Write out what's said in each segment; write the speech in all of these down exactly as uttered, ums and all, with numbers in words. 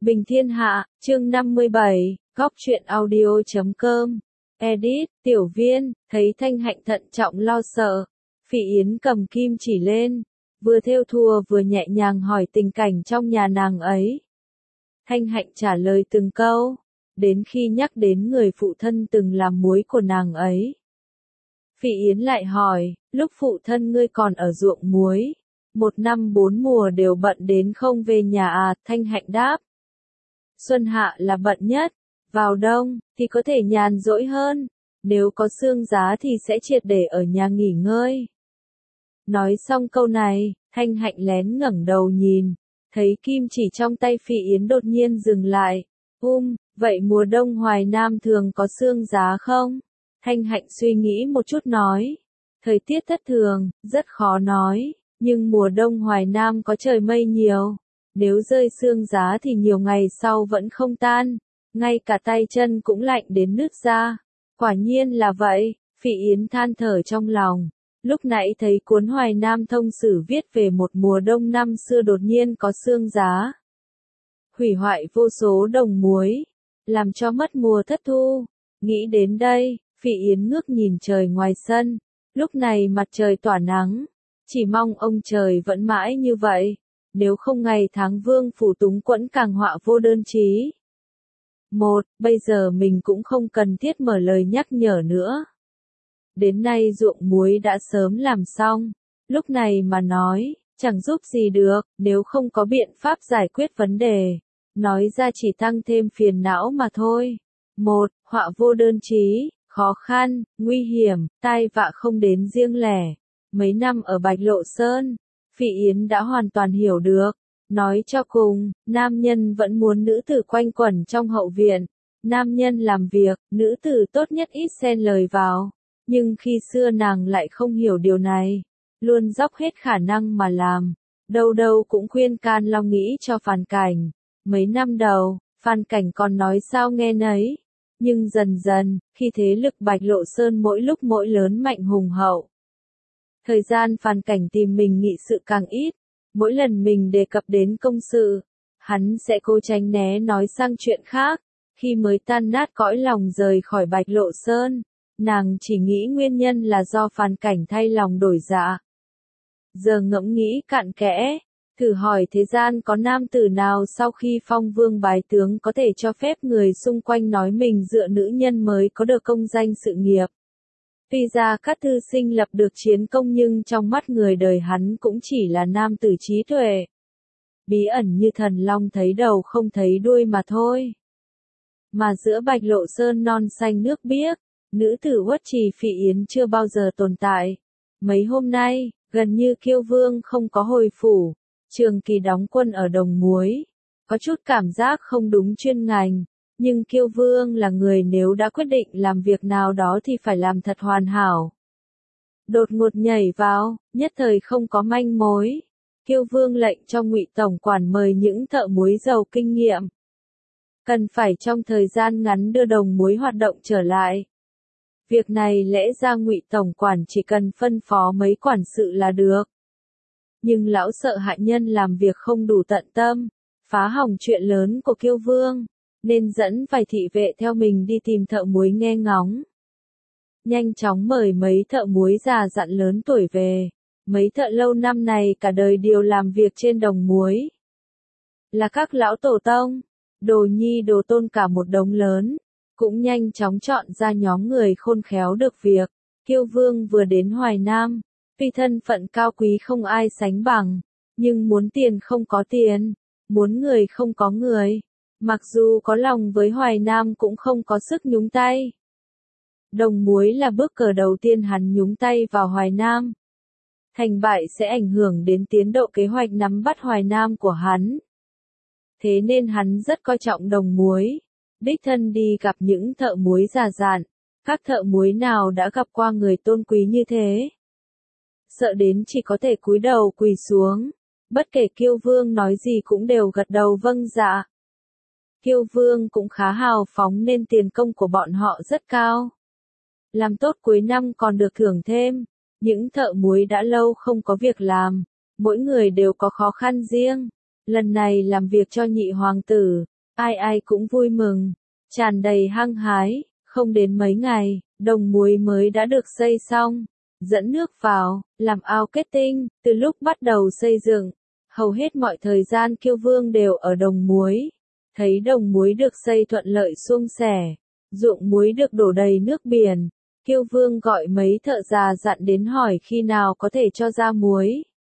Bình Thiên Hạ, chương năm mươi bảy, góc truyện audio chấm com. Edit, tiểu viên, thấy Thanh Hạnh thận trọng lo sợ. Phỉ Yến cầm kim chỉ lên, vừa thêu thùa vừa nhẹ nhàng hỏi tình cảnh trong nhà nàng ấy. Thanh Hạnh trả lời từng câu, đến khi nhắc đến người phụ thân từng làm muối của nàng ấy. Phỉ Yến lại hỏi, lúc phụ thân ngươi còn ở ruộng muối, một năm bốn mùa đều bận đến không về nhà à? Thanh Hạnh đáp. Xuân hạ là bận nhất, vào đông thì có thể nhàn rỗi hơn, nếu có sương giá thì sẽ triệt để ở nhà nghỉ ngơi. Nói xong câu này, Thanh Hạnh lén ngẩng đầu nhìn, thấy kim chỉ trong tay Phỉ Yến đột nhiên dừng lại. Um, vậy mùa đông Hoài Nam thường có sương giá không? Thanh Hạnh suy nghĩ một chút nói, thời tiết thất thường, rất khó nói, nhưng mùa đông Hoài Nam có trời mây nhiều. Nếu rơi sương giá thì nhiều ngày sau vẫn không tan, ngay cả tay chân cũng lạnh đến nứt ra. Quả nhiên là vậy, Phỉ Yến than thở trong lòng. Lúc nãy thấy cuốn Hoài Nam Thông Sử viết về một mùa đông năm xưa đột nhiên có sương giá, hủy hoại vô số đồng muối, làm cho mất mùa thất thu. Nghĩ đến đây, Phỉ Yến ngước nhìn trời ngoài sân, lúc này mặt trời tỏa nắng, chỉ mong ông trời vẫn mãi như vậy. Nếu không ngày tháng Vương Phủ túng quẫn càng họa vô đơn chí. Một, bây giờ mình cũng không cần thiết mở lời nhắc nhở nữa. Đến nay ruộng muối đã sớm làm xong, lúc này mà nói, chẳng giúp gì được, nếu không có biện pháp giải quyết vấn đề. Nói ra chỉ tăng thêm phiền não mà thôi. Một, họa vô đơn chí, khó khăn, nguy hiểm, tai vạ không đến riêng lẻ. Mấy năm ở Bạch Lộ Sơn, Phỉ Yến đã hoàn toàn hiểu được. Nói cho cùng, nam nhân vẫn muốn nữ tử quanh quẩn trong hậu viện. Nam nhân làm việc, nữ tử tốt nhất ít xen lời vào. Nhưng khi xưa nàng lại không hiểu điều này. Luôn dốc hết khả năng mà làm. Đâu đâu cũng khuyên can lo nghĩ cho Phan Cảnh. Mấy năm đầu, Phan Cảnh còn nói sao nghe nấy. Nhưng dần dần, khi thế lực Bạch Lộ Sơn mỗi lúc mỗi lớn mạnh hùng hậu. Thời gian Phan Cảnh tìm mình nghị sự càng ít, mỗi lần mình đề cập đến công sự, hắn sẽ cố tránh né nói sang chuyện khác. Khi mới tan nát cõi lòng rời khỏi Bạch Lộ Sơn, nàng chỉ nghĩ nguyên nhân là do Phan Cảnh thay lòng đổi dạ. Giờ ngẫm nghĩ cặn kẽ, thử hỏi thế gian có nam tử nào sau khi phong vương bái tướng có thể cho phép người xung quanh nói mình dựa nữ nhân mới có được công danh sự nghiệp. Tuy ra Cát Thư Sinh lập được chiến công nhưng trong mắt người đời hắn cũng chỉ là nam tử trí tuệ. Bí ẩn như thần long thấy đầu không thấy đuôi mà thôi. Mà giữa Bạch Lộ Sơn non xanh nước biếc, nữ tử Uất Trì Phỉ Yến chưa bao giờ tồn tại. Mấy hôm nay, gần như Kiêu Vương không có hồi phủ, Trường Kỳ đóng quân ở Đồng Muối. Có chút cảm giác không đúng chuyên ngành. Nhưng Kiêu Vương là người nếu đã quyết định làm việc nào đó thì phải làm thật hoàn hảo. Đột ngột nhảy vào, nhất thời không có manh mối. Kiêu Vương lệnh cho Ngụy tổng quản mời những thợ muối giàu kinh nghiệm. Cần phải trong thời gian ngắn đưa đồng muối hoạt động trở lại. Việc này lẽ ra Ngụy tổng quản chỉ cần phân phó mấy quản sự là được. Nhưng lão sợ hạ nhân làm việc không đủ tận tâm, phá hỏng chuyện lớn của Kiêu Vương. Nên dẫn vài thị vệ theo mình đi tìm thợ muối nghe ngóng. Nhanh chóng mời mấy thợ muối già dặn lớn tuổi về. Mấy thợ lâu năm này cả đời đều làm việc trên đồng muối. Là các lão tổ tông, đồ nhi đồ tôn cả một đống lớn. Cũng nhanh chóng chọn ra nhóm người khôn khéo được việc. Kiêu Vương vừa đến Hoài Nam. Tuy thân phận cao quý không ai sánh bằng. Nhưng muốn tiền không có tiền. Muốn người không có người. Mặc dù có lòng với Hoài Nam cũng không có sức nhúng tay. Đồng muối là bước cờ đầu tiên hắn nhúng tay vào Hoài Nam. Thành bại sẽ ảnh hưởng đến tiến độ kế hoạch nắm bắt Hoài Nam của hắn. Thế nên hắn rất coi trọng đồng muối. Đích thân đi gặp những thợ muối già dặn. Các thợ muối nào đã gặp qua người tôn quý như thế? Sợ đến chỉ có thể cúi đầu quỳ xuống. Bất kể Kiêu Vương nói gì cũng đều gật đầu vâng dạ. Kiêu Vương cũng khá hào phóng nên tiền công của bọn họ rất cao. Làm tốt cuối năm còn được thưởng thêm. Những thợ muối đã lâu không có việc làm. Mỗi người đều có khó khăn riêng. Lần này làm việc cho nhị hoàng tử, ai ai cũng vui mừng, tràn đầy hăng hái, không đến mấy ngày, đồng muối mới đã được xây xong, dẫn nước vào, làm ao kết tinh, từ lúc bắt đầu xây dựng, hầu hết mọi thời gian Kiêu Vương đều ở đồng muối, thấy đồng muối được xây thuận lợi suôn sẻ, ruộng muối được đổ đầy nước biển, Kiêu Vương gọi mấy thợ già dặn đến hỏi khi nào có thể cho ra muối.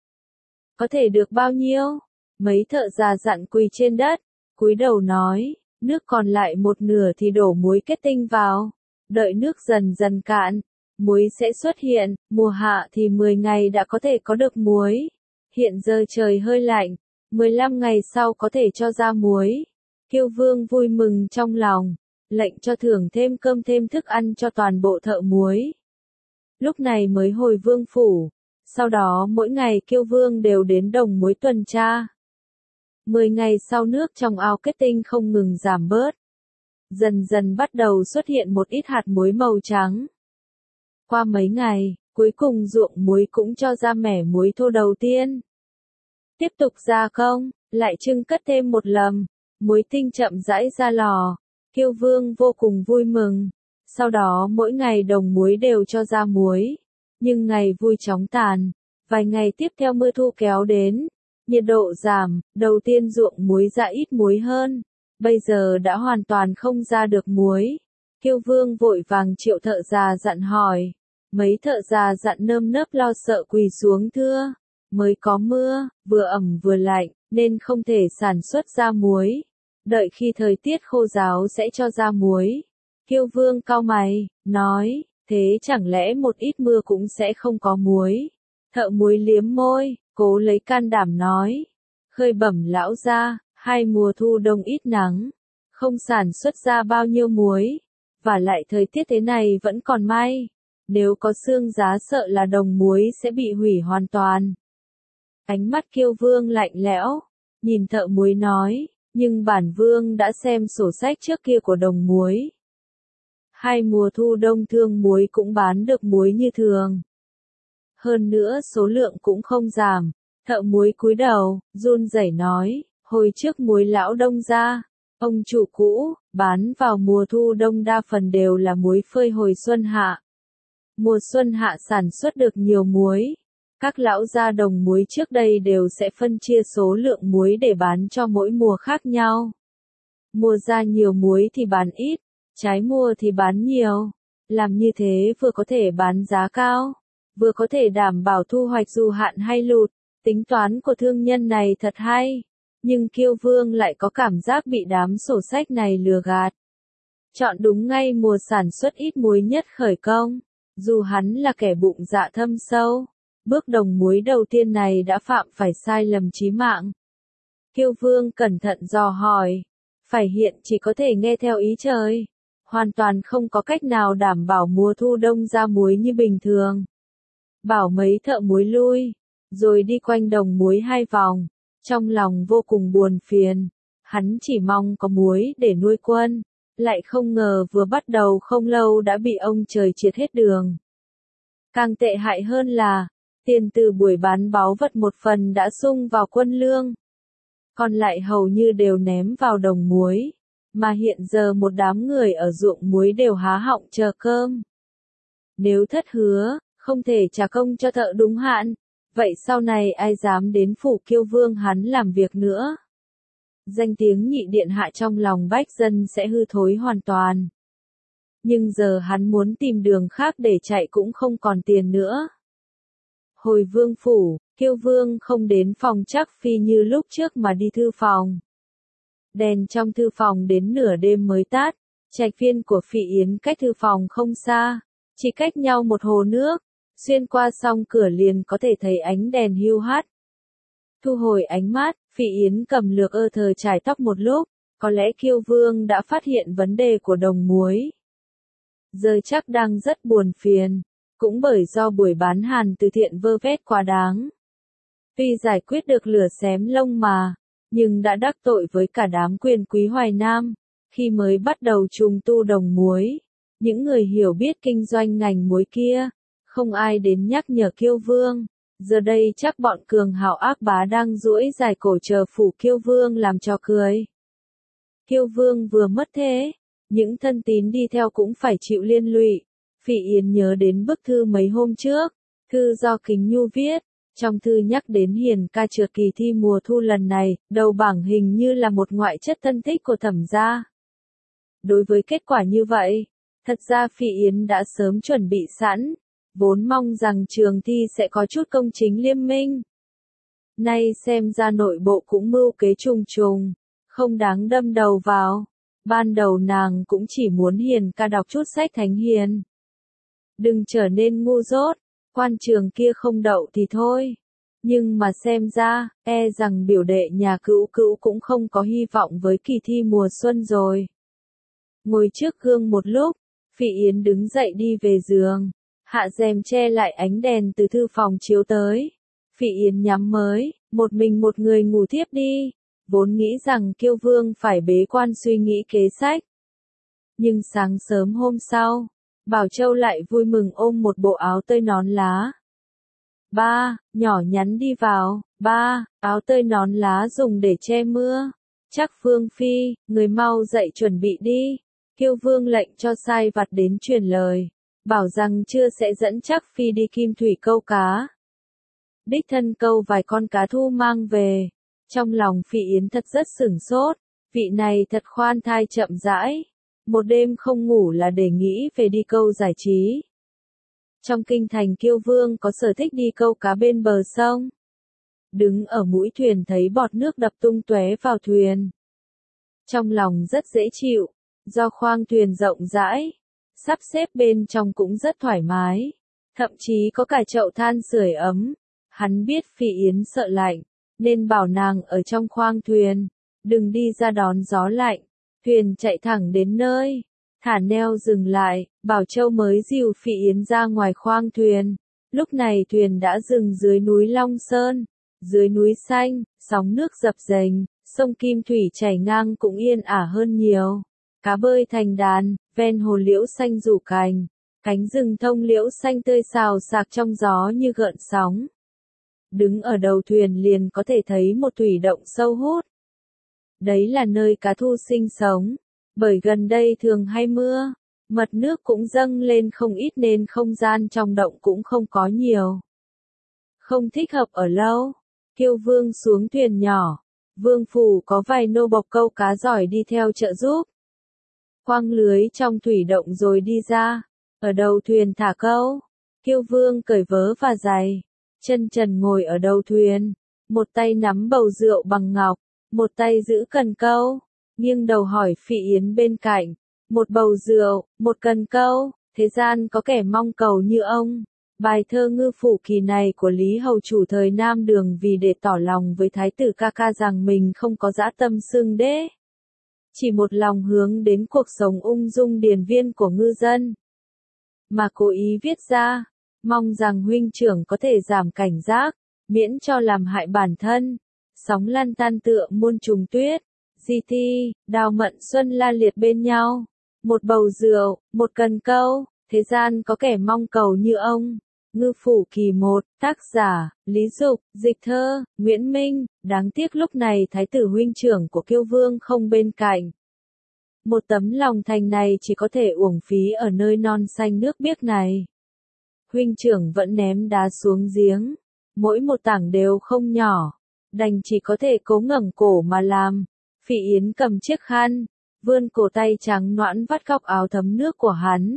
Có thể được bao nhiêu? Mấy thợ già dặn quỳ trên đất, cúi đầu nói, nước còn lại một nửa thì đổ muối kết tinh vào, đợi nước dần dần cạn, muối sẽ xuất hiện, mùa hạ thì mười ngày đã có thể có được muối. Hiện giờ trời hơi lạnh, mười lăm ngày sau có thể cho ra muối. Kiêu Vương vui mừng trong lòng, lệnh cho thưởng thêm cơm thêm thức ăn cho toàn bộ thợ muối. Lúc này mới hồi vương phủ, sau đó mỗi ngày Kiêu Vương đều đến đồng muối tuần tra. Mười ngày sau nước trong ao kết tinh không ngừng giảm bớt. Dần dần bắt đầu xuất hiện một ít hạt muối màu trắng. Qua mấy ngày, cuối cùng ruộng muối cũng cho ra mẻ muối thô đầu tiên. Tiếp tục gia công, lại trưng cất thêm một lầm, muối tinh chậm rãi ra lò. Kiêu Vương vô cùng vui mừng. Sau đó mỗi ngày đồng muối đều cho ra muối. Nhưng ngày vui chóng tàn. Vài ngày tiếp theo mưa thu kéo đến. Nhiệt độ giảm, đầu tiên ruộng muối ra ít muối hơn. Bây giờ đã hoàn toàn không ra được muối. Kiêu Vương vội vàng triệu thợ già dặn hỏi. Mấy thợ già dặn nơm nớp lo sợ quỳ xuống thưa. Mới có mưa, vừa ẩm vừa lạnh, nên không thể sản xuất ra muối. Đợi khi thời tiết khô ráo sẽ cho ra muối. Kiêu Vương cau mày, nói, thế chẳng lẽ một ít mưa cũng sẽ không có muối? Thợ muối liếm môi, cố lấy can đảm nói. Khơi bẩm lão gia, hai mùa thu đông ít nắng, không sản xuất ra bao nhiêu muối. Và lại thời tiết thế này vẫn còn may. Nếu có sương giá sợ là đồng muối sẽ bị hủy hoàn toàn. Ánh mắt Kiêu Vương lạnh lẽo, nhìn thợ muối nói, nhưng bản vương đã xem sổ sách trước kia của đồng muối. Hai mùa thu đông thương muối cũng bán được muối như thường. Hơn nữa số lượng cũng không giảm. Thợ muối cúi đầu, run rẩy nói, hồi trước muối lão đông ra, ông chủ cũ, bán vào mùa thu đông đa phần đều là muối phơi hồi xuân hạ. Mùa xuân hạ sản xuất được nhiều muối. Các lão gia đồng muối trước đây đều sẽ phân chia số lượng muối để bán cho mỗi mùa khác nhau. Mua ra nhiều muối thì bán ít, trái mùa thì bán nhiều. Làm như thế vừa có thể bán giá cao, vừa có thể đảm bảo thu hoạch dù hạn hay lụt. Tính toán của thương nhân này thật hay, nhưng Kiêu Vương lại có cảm giác bị đám sổ sách này lừa gạt. Chọn đúng ngay mùa sản xuất ít muối nhất khởi công, dù hắn là kẻ bụng dạ thâm sâu. Bước đồng muối đầu tiên này đã phạm phải sai lầm chí mạng. Kiêu Vương cẩn thận dò hỏi. Phải hiện chỉ có thể nghe theo ý trời. Hoàn toàn không có cách nào đảm bảo mùa thu đông ra muối như bình thường. Bảo mấy thợ muối lui. Rồi đi quanh đồng muối hai vòng. Trong lòng vô cùng buồn phiền. Hắn chỉ mong có muối để nuôi quân. Lại không ngờ vừa bắt đầu không lâu đã bị ông trời triệt hết đường. Càng tệ hại hơn là, tiền từ buổi bán báu vật một phần đã sung vào quân lương. Còn lại hầu như đều ném vào đồng muối. Mà hiện giờ một đám người ở ruộng muối đều há họng chờ cơm. Nếu thất hứa, không thể trả công cho thợ đúng hạn, vậy sau này ai dám đến phủ Kiêu Vương hắn làm việc nữa. Danh tiếng nhị điện hạ trong lòng bách dân sẽ hư thối hoàn toàn. Nhưng giờ hắn muốn tìm đường khác để chạy cũng không còn tiền nữa. Hồi vương phủ, Kiêu Vương không đến phòng Trác Phi như lúc trước mà đi thư phòng. Đèn trong thư phòng đến nửa đêm mới tắt, trạch viên của Phỉ Yến cách thư phòng không xa, chỉ cách nhau một hồ nước, xuyên qua song cửa liền có thể thấy ánh đèn hiu hắt. Thu hồi ánh mắt, Phỉ Yến cầm lược ơ thờ chải tóc một lúc, có lẽ Kiêu Vương đã phát hiện vấn đề của đồng muối. Giờ chắc đang rất buồn phiền. Cũng bởi do buổi bán hàng từ thiện vơ vét quá đáng. Tuy giải quyết được lửa xém lông mà, nhưng đã đắc tội với cả đám quyền quý Hoài Nam. Khi mới bắt đầu trùng tu đồng muối, những người hiểu biết kinh doanh ngành muối kia, không ai đến nhắc nhở Kiêu Vương. Giờ đây chắc bọn cường hào ác bá đang duỗi dài cổ chờ phủ Kiêu Vương làm trò cười. Kiêu Vương vừa mất thế, những thân tín đi theo cũng phải chịu liên lụy. Phỉ Yến nhớ đến bức thư mấy hôm trước, thư do Kính Nhu viết, trong thư nhắc đến Hiền ca trượt kỳ thi mùa thu lần này, đầu bảng hình như là một ngoại chất thân thích của Thẩm gia. Đối với kết quả như vậy, thật ra Phỉ Yến đã sớm chuẩn bị sẵn, vốn mong rằng trường thi sẽ có chút công chính liêm minh. Nay xem ra nội bộ cũng mưu kế trùng trùng, không đáng đâm đầu vào. Ban đầu nàng cũng chỉ muốn Hiền ca đọc chút sách thánh hiền. Đừng trở nên ngu dốt, quan trường kia không đậu thì thôi. Nhưng mà xem ra, e rằng biểu đệ nhà Cữu Cữu cũng không có hy vọng với kỳ thi mùa xuân rồi. Ngồi trước gương một lúc, Phỉ Yến đứng dậy đi về giường, hạ rèm che lại ánh đèn từ thư phòng chiếu tới. Phỉ Yến nhắm mới, một mình một người ngủ thiếp đi, vốn nghĩ rằng Kiêu Vương phải bế quan suy nghĩ kế sách. Nhưng sáng sớm hôm sau, Bảo Châu lại vui mừng ôm một bộ áo tơi nón lá. Ba, nhỏ nhắn đi vào, ba, áo tơi nón lá dùng để che mưa. Chắc Vương Phi, người mau dậy chuẩn bị đi. Kiêu Vương lệnh cho sai vặt đến truyền lời, bảo rằng trưa sẽ dẫn Chắc Phi đi Kim Thủy câu cá. Đích thân câu vài con cá thu mang về. Trong lòng Phỉ Yến thật rất sửng sốt, vị này thật khoan thai chậm rãi. Một đêm không ngủ là để nghĩ về đi câu giải trí. Trong kinh thành Kiêu Vương có sở thích đi câu cá bên bờ sông. Đứng ở mũi thuyền thấy bọt nước đập tung tóe vào thuyền. Trong lòng rất dễ chịu, do khoang thuyền rộng rãi, sắp xếp bên trong cũng rất thoải mái, thậm chí có cả chậu than sưởi ấm. Hắn biết Phỉ Yến sợ lạnh, nên bảo nàng ở trong khoang thuyền, đừng đi ra đón gió lạnh. Thuyền chạy thẳng đến nơi, thả neo dừng lại, Bảo Châu mới dìu Phỉ Yến ra ngoài khoang thuyền. Lúc này thuyền đã dừng dưới núi Long Sơn, dưới núi xanh, sóng nước dập dềnh, sông Kim Thủy chảy ngang cũng yên ả hơn nhiều. Cá bơi thành đàn, ven hồ liễu xanh rủ cành, cánh rừng thông liễu xanh tươi xào xạc trong gió như gợn sóng. Đứng ở đầu thuyền liền có thể thấy một thủy động sâu hút. Đấy là nơi cá thu sinh sống, bởi gần đây thường hay mưa, mật nước cũng dâng lên không ít nên không gian trong động cũng không có nhiều. Không thích hợp ở lâu, Kiêu Vương xuống thuyền nhỏ, Vương phủ có vài nô bộc câu cá giỏi đi theo trợ giúp. Quăng lưới trong thủy động rồi đi ra, ở đầu thuyền thả câu. Kiêu Vương cởi vớ và giày, chân trần ngồi ở đầu thuyền, một tay nắm bầu rượu bằng ngọc, một tay giữ cần câu, nghiêng đầu hỏi Phỉ Yến bên cạnh, một bầu rượu, một cần câu, thế gian có kẻ mong cầu như ông. Bài thơ Ngư Phủ Kỳ này của Lý Hầu chủ thời Nam Đường vì để tỏ lòng với thái tử ca ca rằng mình không có dã tâm xưng đế, chỉ một lòng hướng đến cuộc sống ung dung điền viên của ngư dân, mà cố ý viết ra, mong rằng huynh trưởng có thể giảm cảnh giác, miễn cho làm hại bản thân. Sóng lăn tan tựa muôn trùng tuyết, di thi, đào mận xuân la liệt bên nhau, một bầu rượu, một cần câu, thế gian có kẻ mong cầu như ông. Ngư Phủ Kỳ một, tác giả, Lý Dục, dịch thơ, Nguyễn Minh. Đáng tiếc lúc này thái tử huynh trưởng của Kiêu Vương không bên cạnh. Một tấm lòng thành này chỉ có thể uổng phí ở nơi non xanh nước biếc này. Huynh trưởng vẫn ném đá xuống giếng, mỗi một tảng đều không nhỏ, đành chỉ có thể cố ngẩng cổ mà làm. Phỉ Yến cầm chiếc khăn, vươn cổ tay trắng nõn vắt góc áo thấm nước của hắn.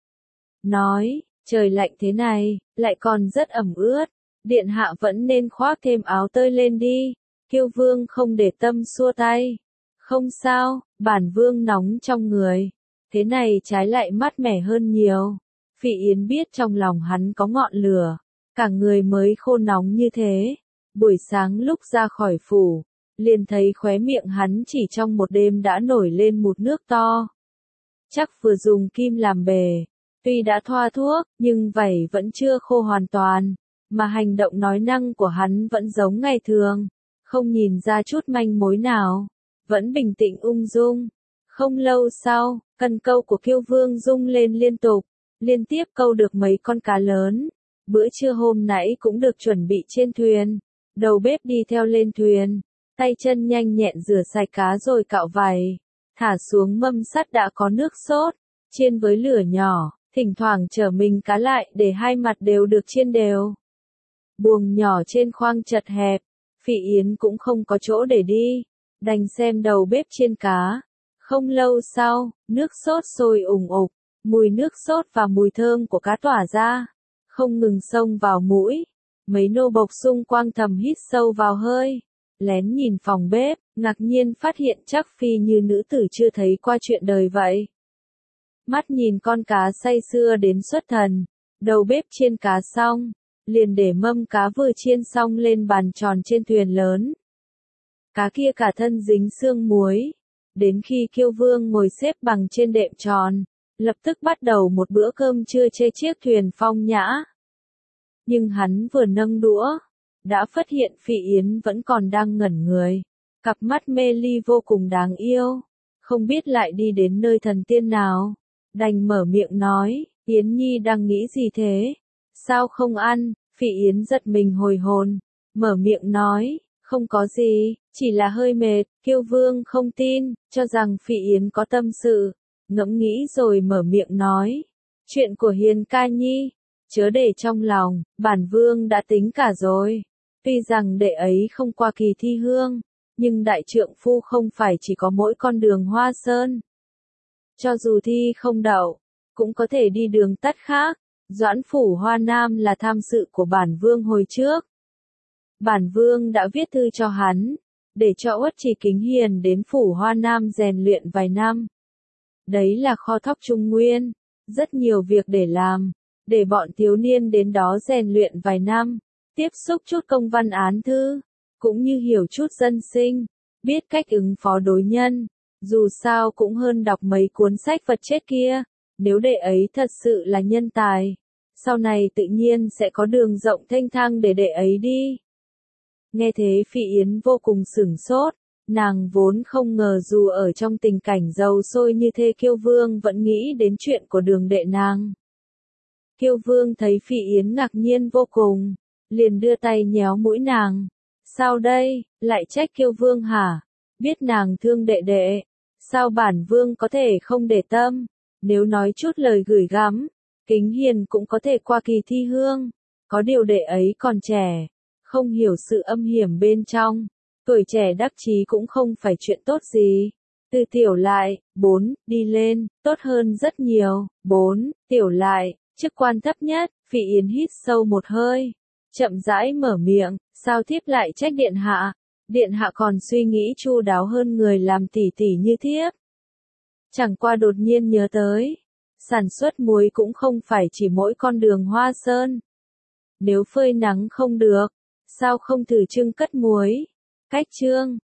Nói, trời lạnh thế này, lại còn rất ẩm ướt, điện hạ vẫn nên khoác thêm áo tơi lên đi. Kiêu Vương không để tâm xua tay. Không sao, bản vương nóng trong người, thế này trái lại mát mẻ hơn nhiều. Phỉ Yến biết trong lòng hắn có ngọn lửa, cả người mới khô nóng như thế. Buổi sáng lúc ra khỏi phủ, liền thấy khóe miệng hắn chỉ trong một đêm đã nổi lên một nước to. Chắc vừa dùng kim làm bề, tuy đã thoa thuốc, nhưng vảy vẫn chưa khô hoàn toàn, mà hành động nói năng của hắn vẫn giống ngày thường, không nhìn ra chút manh mối nào, vẫn bình tĩnh ung dung. Không lâu sau, cần câu của Kiêu Vương rung lên liên tục, liên tiếp câu được mấy con cá lớn. Bữa trưa hôm nãy cũng được chuẩn bị trên thuyền. Đầu bếp đi theo lên thuyền, tay chân nhanh nhẹn rửa sạch cá rồi cạo vảy. thả xuống mâm sắt đã có nước sốt, chiên với lửa nhỏ, thỉnh thoảng trở mình cá lại để hai mặt đều được chiên đều. Buồng nhỏ trên khoang chật hẹp, Phỉ Yến cũng không có chỗ để đi, đành xem đầu bếp chiên cá. Không lâu sau, nước sốt sôi ủng ục, mùi nước sốt và mùi thơm của cá tỏa ra, không ngừng xông vào mũi. Mấy nô bộc xung quanh thầm hít sâu vào hơi, lén nhìn phòng bếp, ngạc nhiên phát hiện chắc Phi như nữ tử chưa thấy qua chuyện đời vậy. Mắt nhìn con cá say sưa đến xuất thần, đầu bếp chiên cá xong, liền để mâm cá vừa chiên xong lên bàn tròn trên thuyền lớn. Cá kia cả thân dính sương muối, đến khi Kiêu Vương ngồi xếp bằng trên đệm tròn, lập tức bắt đầu một bữa cơm trưa trên chiếc thuyền phong nhã. Nhưng hắn vừa nâng đũa, đã phát hiện Phỉ Yến vẫn còn đang ngẩn người, cặp mắt mê ly vô cùng đáng yêu, không biết lại đi đến nơi thần tiên nào, đành mở miệng nói, Yến Nhi đang nghĩ gì thế? Sao không ăn? Phỉ Yến giật mình hồi hồn, mở miệng nói, không có gì, chỉ là hơi mệt. Kiêu Vương không tin, cho rằng Phỉ Yến có tâm sự, ngẫm nghĩ rồi mở miệng nói, chuyện của Hiền ca nhi, chớ để trong lòng, bản vương đã tính cả rồi. Tuy rằng đệ ấy không qua kỳ thi hương, nhưng đại trượng phu không phải chỉ có mỗi con đường Hoa Sơn. Cho dù thi không đậu, cũng có thể đi đường tắt khác. Doãn phủ Hoa Nam là tham sự của bản vương hồi trước. Bản vương đã viết thư cho hắn, để cho Uất Trì Kính Hiền đến phủ Hoa Nam rèn luyện vài năm. Đấy là kho thóc Trung Nguyên, rất nhiều việc để làm, để bọn thiếu niên đến đó rèn luyện vài năm, tiếp xúc chút công văn án thư, cũng như hiểu chút dân sinh, biết cách ứng phó đối nhân, dù sao cũng hơn đọc mấy cuốn sách vật chết kia. Nếu đệ ấy thật sự là nhân tài, sau này tự nhiên sẽ có đường rộng thênh thang để đệ ấy đi. Nghe thế Phỉ Yến vô cùng sửng sốt, nàng vốn không ngờ dù ở trong tình cảnh dầu sôi như thế Kiêu Vương vẫn nghĩ đến chuyện của đường đệ nàng. Kiêu Vương thấy Phỉ Yến ngạc nhiên vô cùng, liền đưa tay nhéo mũi nàng. Sao đây, lại trách Kiêu Vương hả? Biết nàng thương đệ đệ, sao bản vương có thể không để tâm? Nếu nói chút lời gửi gắm, Kính Hiền cũng có thể qua kỳ thi hương. Có điều đệ ấy còn trẻ, không hiểu sự âm hiểm bên trong. Tuổi trẻ đắc chí cũng không phải chuyện tốt gì. Từ tiểu lại, bốn, đi lên, tốt hơn rất nhiều. Bốn, tiểu lại, chức quan thấp nhất. Phỉ Yến hít sâu một hơi, chậm rãi mở miệng, sao thiếp lại trách điện hạ? Điện hạ còn suy nghĩ chu đáo hơn người làm tỷ tỷ như thiếp. Chẳng qua đột nhiên nhớ tới, sản xuất muối cũng không phải chỉ mỗi con đường Hoa Sơn. Nếu phơi nắng không được, sao không thử trưng cất muối? Cách trương,